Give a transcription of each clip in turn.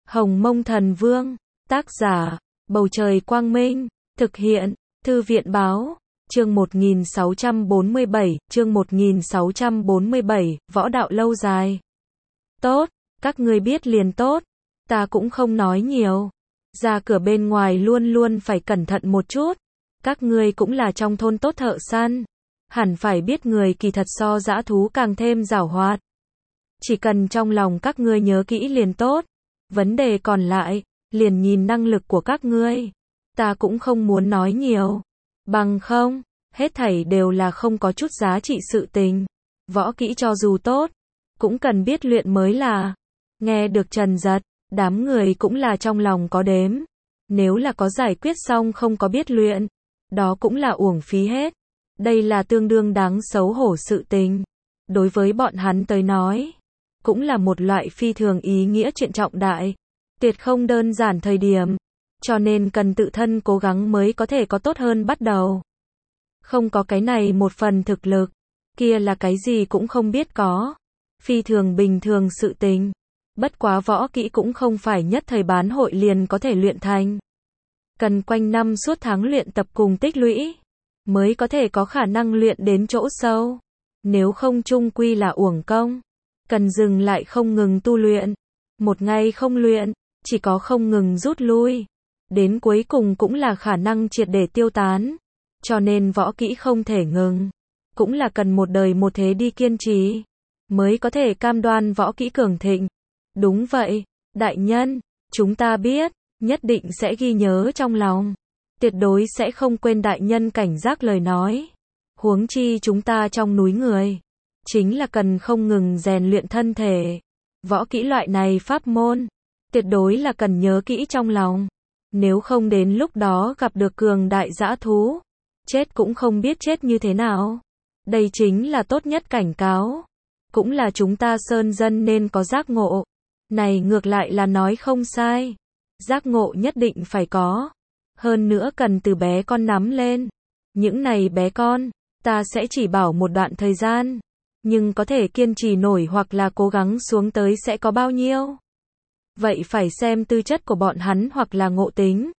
Hồng Mông Thần Vương, tác giả, Bầu Trời Quang Minh, thực hiện, Thư viện Báo, chương 1647, võ đạo lâu dài. Tốt, các ngươi biết liền tốt, ta cũng không nói nhiều. Ra cửa bên ngoài luôn luôn phải cẩn thận một chút, các ngươi cũng là trong thôn tốt thợ săn, hẳn phải biết người kỳ thật so dã thú càng thêm giảo hoạt. Chỉ cần trong lòng các ngươi nhớ kỹ liền tốt, vấn đề còn lại, liền nhìn năng lực của các ngươi. Ta cũng không muốn nói nhiều, bằng không, hết thảy đều là không có chút giá trị sự tình. Võ kỹ cho dù tốt, cũng cần biết luyện mới là. Nghe được Trần Giật, đám người cũng là trong lòng có đếm. Nếu là có giải quyết xong không có biết luyện, đó cũng là uổng phí hết. Đây là tương đương đáng xấu hổ sự tình. Đối với bọn hắn tới nói, cũng là một loại phi thường ý nghĩa chuyện trọng đại, tuyệt không đơn giản thời điểm, cho nên cần tự thân cố gắng mới có thể có tốt hơn bắt đầu. Không có cái này một phần thực lực, kia là cái gì cũng không biết có. Phi thường bình thường sự tình. Bất quá võ kỹ cũng không phải nhất thời bán hội liền có thể luyện thành. Cần quanh năm suốt tháng luyện tập cùng tích lũy, mới có thể có khả năng luyện đến chỗ sâu. Nếu không chung quy là uổng công. Cần dừng lại không ngừng tu luyện. Một ngày không luyện, chỉ có không ngừng rút lui. Đến cuối cùng cũng là khả năng triệt để tiêu tán. Cho nên võ kỹ không thể ngừng. Cũng là cần một đời một thế đi kiên trì, mới có thể cam đoan võ kỹ cường thịnh. Đúng vậy, đại nhân, chúng ta biết, nhất định sẽ ghi nhớ trong lòng. Tuyệt đối sẽ không quên đại nhân cảnh giác lời nói. Huống chi chúng ta trong núi người, chính là cần không ngừng rèn luyện thân thể. Võ kỹ loại này pháp môn, tuyệt đối là cần nhớ kỹ trong lòng. Nếu không đến lúc đó gặp được cường đại dã thú, chết cũng không biết chết như thế nào. Đây chính là tốt nhất cảnh cáo. Cũng là chúng ta sơn dân nên có giác ngộ. Này ngược lại là nói không sai. Giác ngộ nhất định phải có. Hơn nữa cần từ bé con nắm lên. Những này bé con, ta sẽ chỉ bảo một đoạn thời gian. Nhưng có thể kiên trì nổi hoặc là cố gắng xuống tới sẽ có bao nhiêu. Vậy phải xem tư chất của bọn hắn hoặc là ngộ tính.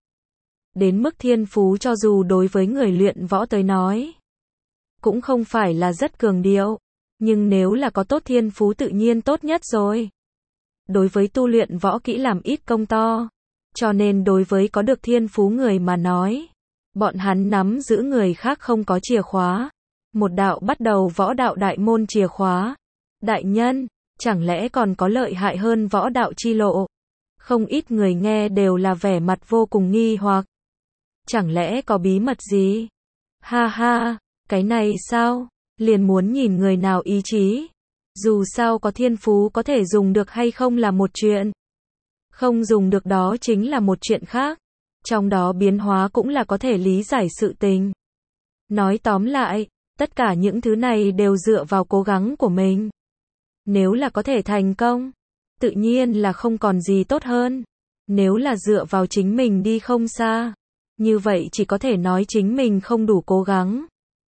Đến mức thiên phú cho dù đối với người luyện võ tới nói, cũng không phải là rất cường điệu. Nhưng nếu là có tốt thiên phú tự nhiên tốt nhất rồi. Đối với tu luyện võ kỹ làm ít công to. Cho nên đối với có được thiên phú người mà nói, bọn hắn nắm giữ người khác không có chìa khóa. Một đạo bắt đầu võ đạo đại môn chìa khóa. Đại nhân, chẳng lẽ còn có lợi hại hơn võ đạo chi lộ? Không ít người nghe đều là vẻ mặt vô cùng nghi hoặc. Chẳng lẽ có bí mật gì? Ha ha, cái này sao? Liền muốn nhìn người nào ý chí. Dù sao có thiên phú có thể dùng được hay không là một chuyện. Không dùng được đó chính là một chuyện khác. Trong đó biến hóa cũng là có thể lý giải sự tình. Nói tóm lại, tất cả những thứ này đều dựa vào cố gắng của mình. Nếu là có thể thành công, tự nhiên là không còn gì tốt hơn. Nếu là dựa vào chính mình đi không xa, như vậy chỉ có thể nói chính mình không đủ cố gắng.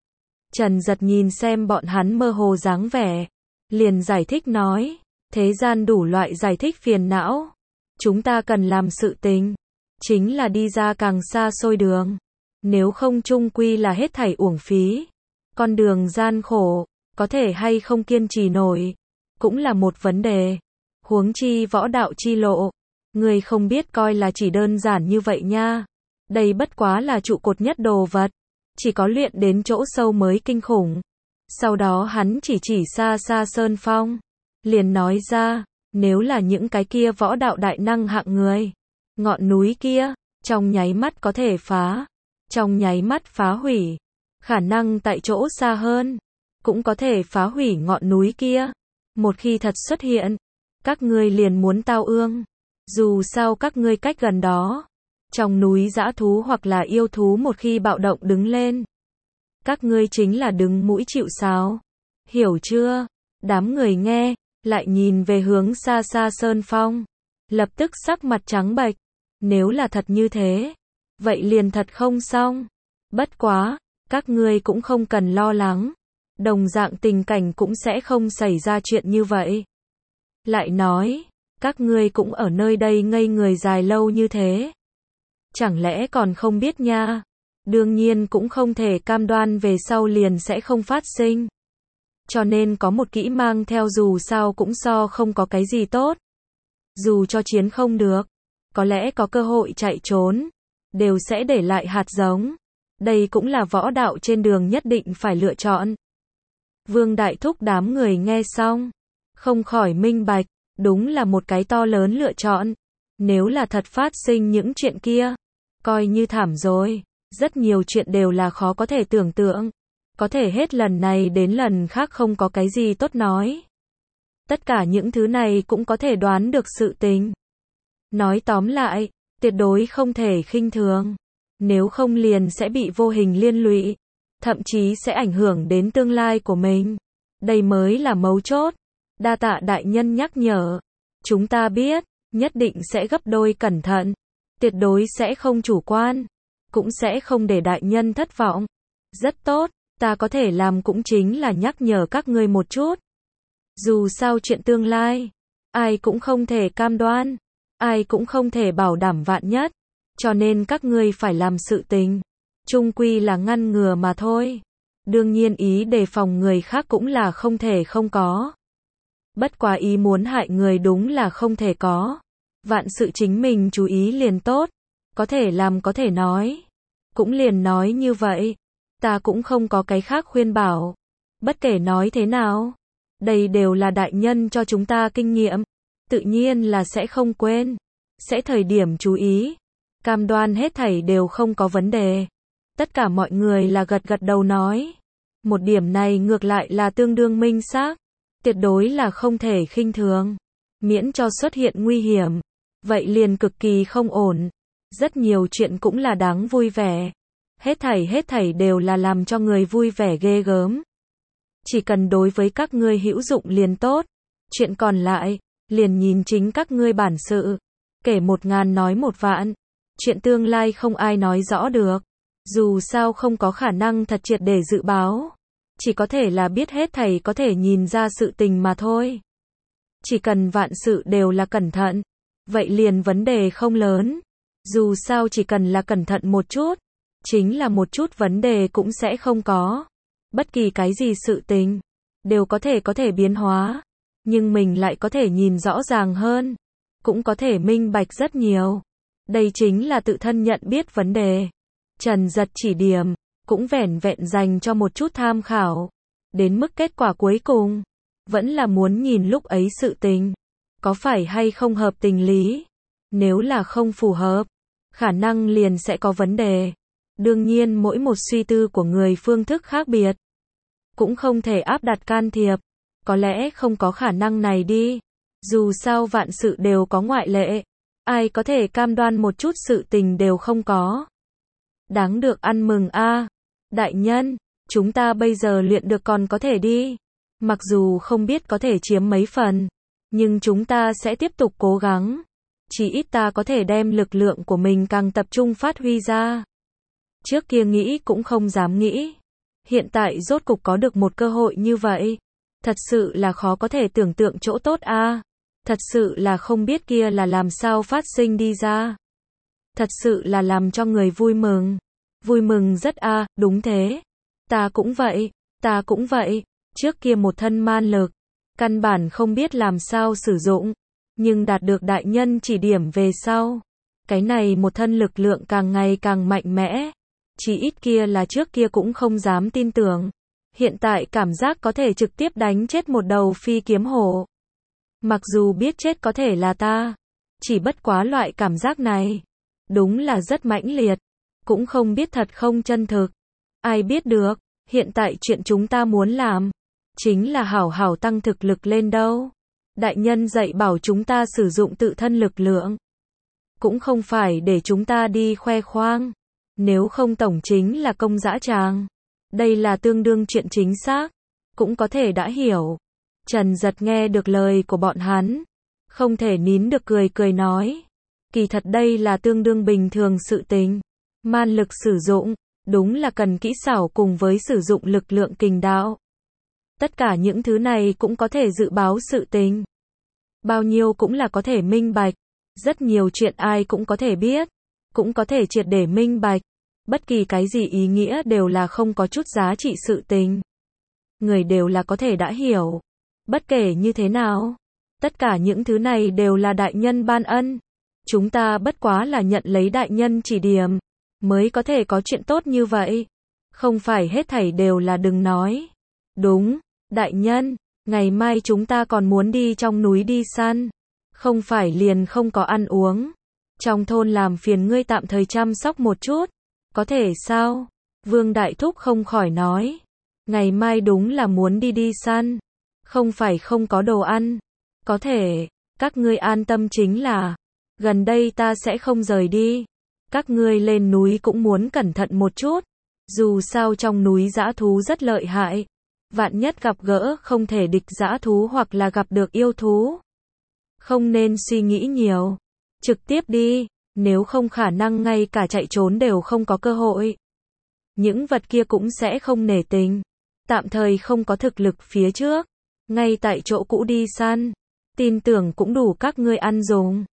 Trần Giật nhìn xem bọn hắn mơ hồ dáng vẻ, liền giải thích nói, thế gian đủ loại giải thích phiền não. Chúng ta cần làm sự tình, chính là đi ra càng xa xôi đường. Nếu không chung quy là hết thảy uổng phí. Con đường gian khổ, có thể hay không kiên trì nổi, cũng là một vấn đề. Huống chi võ đạo chi lộ, người không biết coi là chỉ đơn giản như vậy nha. Đây bất quá là trụ cột nhất đồ vật. Chỉ có luyện đến chỗ sâu mới kinh khủng. Sau đó hắn chỉ xa xa sơn phong. Liền nói ra, nếu là những cái kia võ đạo đại năng hạng người. Ngọn núi kia, trong nháy mắt có thể phá. Trong nháy mắt phá hủy. Khả năng tại chỗ xa hơn, cũng có thể phá hủy ngọn núi kia. Một khi thật xuất hiện, các ngươi liền muốn tao ương. Dù sao các ngươi cách gần đó. Trong núi dã thú hoặc là yêu thú một khi bạo động đứng lên, các ngươi chính là đứng mũi chịu sào. Hiểu chưa? Đám người nghe, lại nhìn về hướng xa xa sơn phong. Lập tức sắc mặt trắng bệch. Nếu là thật như thế, vậy liền thật không xong. Bất quá, các ngươi cũng không cần lo lắng. Đồng dạng tình cảnh cũng sẽ không xảy ra chuyện như vậy. Lại nói, Các ngươi cũng ở nơi đây ngây người dài lâu như thế. Chẳng lẽ còn không biết nha? Đương nhiên cũng không thể cam đoan về sau liền sẽ không phát sinh. Cho nên có một kỹ mang theo dù sao cũng so không có cái gì tốt. Dù cho chiến không được, có lẽ có cơ hội chạy trốn, đều sẽ để lại hạt giống. Đây cũng là võ đạo trên đường nhất định phải lựa chọn. Vương Đại Thúc đám người nghe xong, không khỏi minh bạch, đúng là một cái to lớn lựa chọn. Nếu là thật phát sinh những chuyện kia, coi như thảm rồi. Rất nhiều chuyện đều là khó có thể tưởng tượng. Có thể hết lần này đến lần khác không có cái gì tốt nói. Tất cả những thứ này cũng có thể đoán được sự tình. Nói tóm lại, tuyệt đối không thể khinh thường. Nếu không liền sẽ bị vô hình liên lụy. Thậm chí sẽ ảnh hưởng đến tương lai của mình. Đây mới là mấu chốt. Đa tạ đại nhân nhắc nhở. Chúng ta biết, nhất định sẽ gấp đôi cẩn thận. Tuyệt đối sẽ không chủ quan. Cũng sẽ không để đại nhân thất vọng. Rất tốt, ta có thể làm cũng chính là nhắc nhở các ngươi một chút. Dù sao chuyện tương lai, ai cũng không thể cam đoan, ai cũng không thể bảo đảm vạn nhất. Cho nên các ngươi phải làm sự tình. Chung quy là ngăn ngừa mà thôi. Đương nhiên ý đề phòng người khác cũng là không thể không có. Bất quá ý muốn hại người đúng là không thể có. Vạn sự chính mình chú ý liền tốt. Có thể làm có thể nói. Cũng liền nói như vậy. Ta cũng không có cái khác khuyên bảo. Bất kể nói thế nào. Đây đều là đại nhân cho chúng ta kinh nghiệm. Tự nhiên là sẽ không quên. Sẽ thời điểm chú ý. Cam đoan hết thảy đều không có vấn đề. Tất cả mọi người là gật gật đầu nói. Một điểm này ngược lại là tương đương minh xác. Tuyệt đối là không thể khinh thường. Miễn cho xuất hiện nguy hiểm. Vậy liền cực kỳ không ổn. Rất nhiều chuyện cũng là đáng vui vẻ. Hết thảy đều là làm cho người vui vẻ ghê gớm. Chỉ cần đối với các ngươi hữu dụng liền tốt. Chuyện còn lại, liền nhìn chính các ngươi bản sự. Kể 1000 nói 1 vạn. Chuyện tương lai không ai nói rõ được. Dù sao không có khả năng thật triệt để dự báo. Chỉ có thể là biết hết thảy có thể nhìn ra sự tình mà thôi. Chỉ cần vạn sự đều là cẩn thận. Vậy liền vấn đề không lớn. Dù sao chỉ cần là cẩn thận một chút. Chính là một chút vấn đề cũng sẽ không có. Bất kỳ cái gì sự tình. Đều có thể biến hóa. Nhưng mình lại có thể nhìn rõ ràng hơn. Cũng có thể minh bạch rất nhiều. Đây chính là tự thân nhận biết vấn đề. Trần Giật chỉ điểm. Cũng vẻn vẹn dành cho một chút tham khảo. Đến mức kết quả cuối cùng. Vẫn là muốn nhìn lúc ấy sự tình. Có phải hay không hợp tình lý. Nếu là không phù hợp. Khả năng liền sẽ có vấn đề. Đương nhiên mỗi một suy tư của người phương thức khác biệt. Cũng không thể áp đặt can thiệp. Có lẽ không có khả năng này đi. Dù sao vạn sự đều có ngoại lệ. Ai có thể cam đoan một chút sự tình đều không có. Đáng được ăn mừng a. Đại nhân, chúng ta bây giờ luyện được còn có thể đi. Mặc dù không biết có thể chiếm mấy phần. Nhưng chúng ta sẽ tiếp tục cố gắng. Chỉ ít ta có thể đem lực lượng của mình càng tập trung phát huy ra. Trước kia nghĩ cũng không dám nghĩ. Hiện tại rốt cục có được một cơ hội như vậy. Thật sự là khó có thể tưởng tượng chỗ tốt a. Thật sự là không biết kia là làm sao phát sinh đi ra. Thật sự là làm cho người vui mừng. Vui mừng rất a, đúng thế. Ta cũng vậy. Trước kia một thân man lực. Căn bản không biết làm sao sử dụng. Nhưng đạt được đại nhân chỉ điểm về sau. Cái này một thân lực lượng càng ngày càng mạnh mẽ. Chỉ ít kia là trước kia cũng không dám tin tưởng. Hiện tại cảm giác có thể trực tiếp đánh chết một đầu phi kiếm hổ. Mặc dù biết chết có thể là ta. Chỉ bất quá loại cảm giác này. Đúng là rất mãnh liệt. Cũng không biết thật không chân thực. Ai biết được. Hiện tại chuyện chúng ta muốn làm. Chính là hảo hảo tăng thực lực lên đâu. Đại nhân dạy bảo chúng ta sử dụng tự thân lực lượng. Cũng không phải để chúng ta đi khoe khoang. Nếu không tổng chính là công dã tràng. Đây là tương đương chuyện chính xác. Cũng có thể đã hiểu. Trần Giật nghe được lời của bọn hắn. Không thể nín được cười nói. Kỳ thật đây là tương đương bình thường sự tình. Man lực sử dụng. Đúng là cần kỹ xảo cùng với sử dụng lực lượng kình đạo. Tất cả những thứ này cũng có thể dự báo sự tình. bao nhiêu cũng là có thể minh bạch. Rất nhiều chuyện ai cũng có thể biết, cũng có thể triệt để minh bạch. Bất kỳ cái gì ý nghĩa đều là không có chút giá trị sự tình. Người đều là có thể đã hiểu. Bất kể như thế nào, tất cả những thứ này đều là đại nhân ban ân. Chúng ta bất quá là nhận lấy đại nhân chỉ điểm, mới có thể có chuyện tốt như vậy. Không phải hết thảy đều là đừng nói. Đúng, đại nhân, ngày mai chúng ta còn muốn đi trong núi đi săn. Không phải liền không có ăn uống. Trong thôn làm phiền ngươi tạm thời chăm sóc một chút. Có thể sao? Vương Đại Thúc không khỏi nói. Ngày mai đúng là muốn đi săn. Không phải không có đồ ăn. Có thể, các ngươi an tâm chính là. Gần đây ta sẽ không rời đi. Các ngươi lên núi cũng muốn cẩn thận một chút. Dù sao trong núi dã thú rất lợi hại. Vạn nhất gặp gỡ không thể địch dã thú hoặc là gặp được yêu thú. Không nên suy nghĩ nhiều. Trực tiếp đi, nếu không khả năng ngay cả chạy trốn đều không có cơ hội. Những vật kia cũng sẽ không nể tình. Tạm thời không có thực lực phía trước. Ngay tại chỗ cũ đi săn. Tin tưởng cũng đủ các ngươi ăn dùng.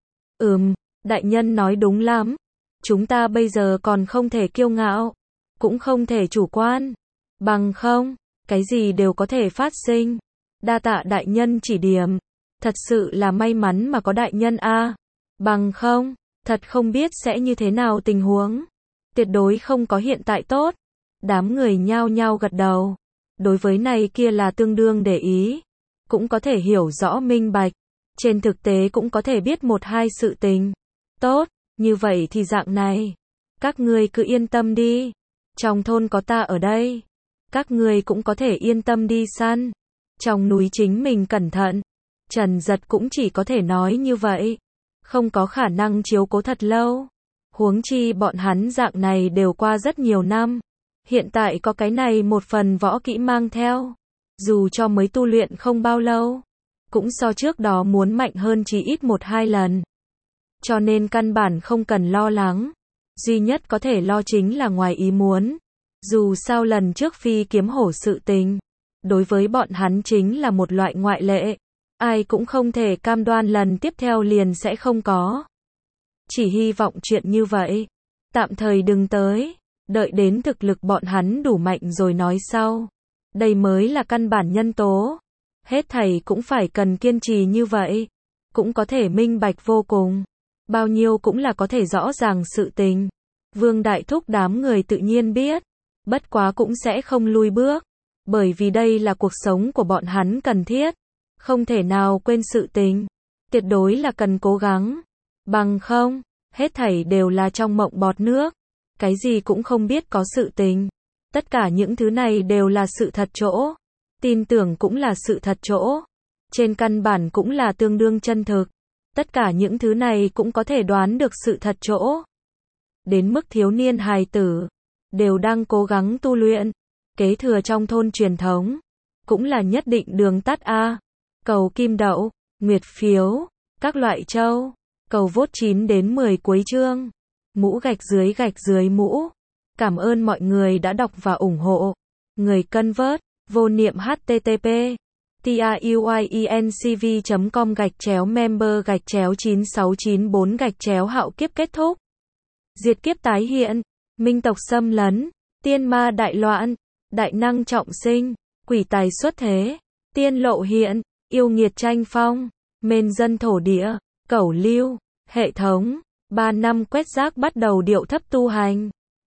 Đại nhân nói đúng lắm. Chúng ta bây giờ còn không thể kiêu ngạo. Cũng không thể chủ quan. Bằng không, cái gì đều có thể phát sinh. Đa tạ đại nhân chỉ điểm. Thật sự là may mắn mà có đại nhân a. Bằng không, thật không biết sẽ như thế nào tình huống. Tuyệt đối không có hiện tại tốt. Đám người nhao nhao gật đầu. Đối với này kia là tương đương để ý. Cũng có thể hiểu rõ minh bạch. Trên thực tế cũng có thể biết một hai sự tình. Tốt, như vậy thì dạng này. Các ngươi cứ yên tâm đi. Trong thôn có ta ở đây. Các ngươi cũng có thể yên tâm đi săn. Trong núi chính mình cẩn thận. Trần Giật cũng chỉ có thể nói như vậy. Không có khả năng chiếu cố thật lâu. Huống chi bọn hắn dạng này đều qua rất nhiều năm. Hiện tại có cái này một phần võ kỹ mang theo. Dù cho mới tu luyện không bao lâu. Cũng so trước đó muốn mạnh hơn chỉ ít 1-2 lần. Cho nên căn bản không cần lo lắng. Duy nhất có thể lo chính là ngoài ý muốn. Dù sao lần trước phi kiếm hổ sự tình. Đối với bọn hắn chính là một loại ngoại lệ. Ai cũng không thể cam đoan lần tiếp theo liền sẽ không có. Chỉ hy vọng chuyện như vậy. Tạm thời đừng tới. Đợi đến thực lực bọn hắn đủ mạnh rồi nói sau. Đây mới là căn bản nhân tố. Hết thảy cũng phải cần kiên trì như vậy. Cũng có thể minh bạch vô cùng. Bao nhiêu cũng là có thể rõ ràng sự tình. Vương Đại Thúc đám người tự nhiên biết. Bất quá cũng sẽ không lui bước. Bởi vì đây là cuộc sống của bọn hắn cần thiết. Không thể nào quên sự tình. Tuyệt đối là cần cố gắng. Bằng không, hết thảy đều là trong mộng bọt nước. Cái gì cũng không biết có sự tình. Tất cả những thứ này đều là sự thật chỗ. Tin tưởng cũng là sự thật chỗ. Trên căn bản cũng là tương đương chân thực. Tất cả những thứ này cũng có thể đoán được sự thật chỗ. Đến mức thiếu niên hài tử. Đều đang cố gắng tu luyện. Kế thừa trong thôn truyền thống. Cũng là nhất định đường tắt a. Cầu kim đậu, nguyệt phiếu, các loại châu. Cầu vote 9 đến 10 cuối chương. Mũ gạch dưới mũ. Cảm ơn mọi người đã đọc và ủng hộ. Người cân vớt, vô niệm http tiuyecv.com/member/9694 hạo kiếp kết thúc. Diệt kiếp tái hiện, minh tộc xâm lấn, tiên ma đại loạn, đại năng trọng sinh, quỷ tài xuất thế, tiên lộ hiện, yêu nghiệt tranh phong, mên dân thổ địa, cẩu lưu, hệ thống, 3 năm quét rác bắt đầu điệu thấp tu hành.